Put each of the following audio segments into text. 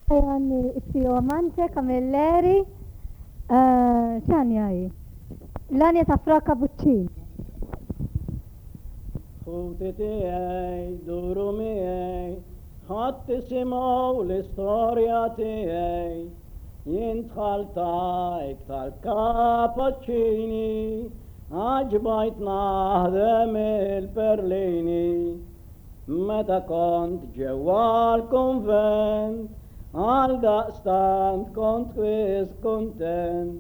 يعني اتيومانتي كاميلاري شانياي لاني تفرا كابوتشين خوتتي دورمي خط سمو لستورياتي ينتخلتايك تالكابتشيني عجبايت نهضم البرليني متى كنت جوا الكونفنت على دقستان كنت كويس كونتنت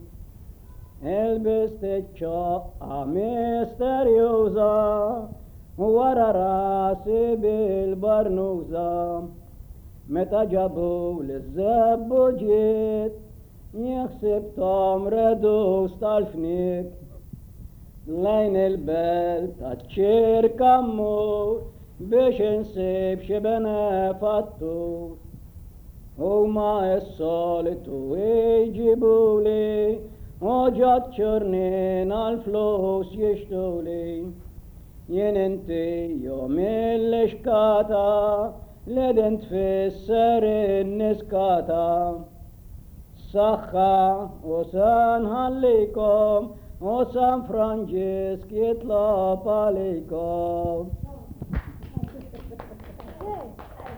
البستشة ميستريوزا ورا راسي بالبرنوزة متى جابوا للزب جيت يخسب تمر دوست الفنيك لين البلد تشير كمو بيش نسيب شبنا فاتو وما الصالتو يجيبولي وجات شرنين الفلوس يشتولي يننتي يوم الاشكاتا لدنت في السر النسكاتا صخا وسان هاليكم وسان فرانجيسك يطلب عليكم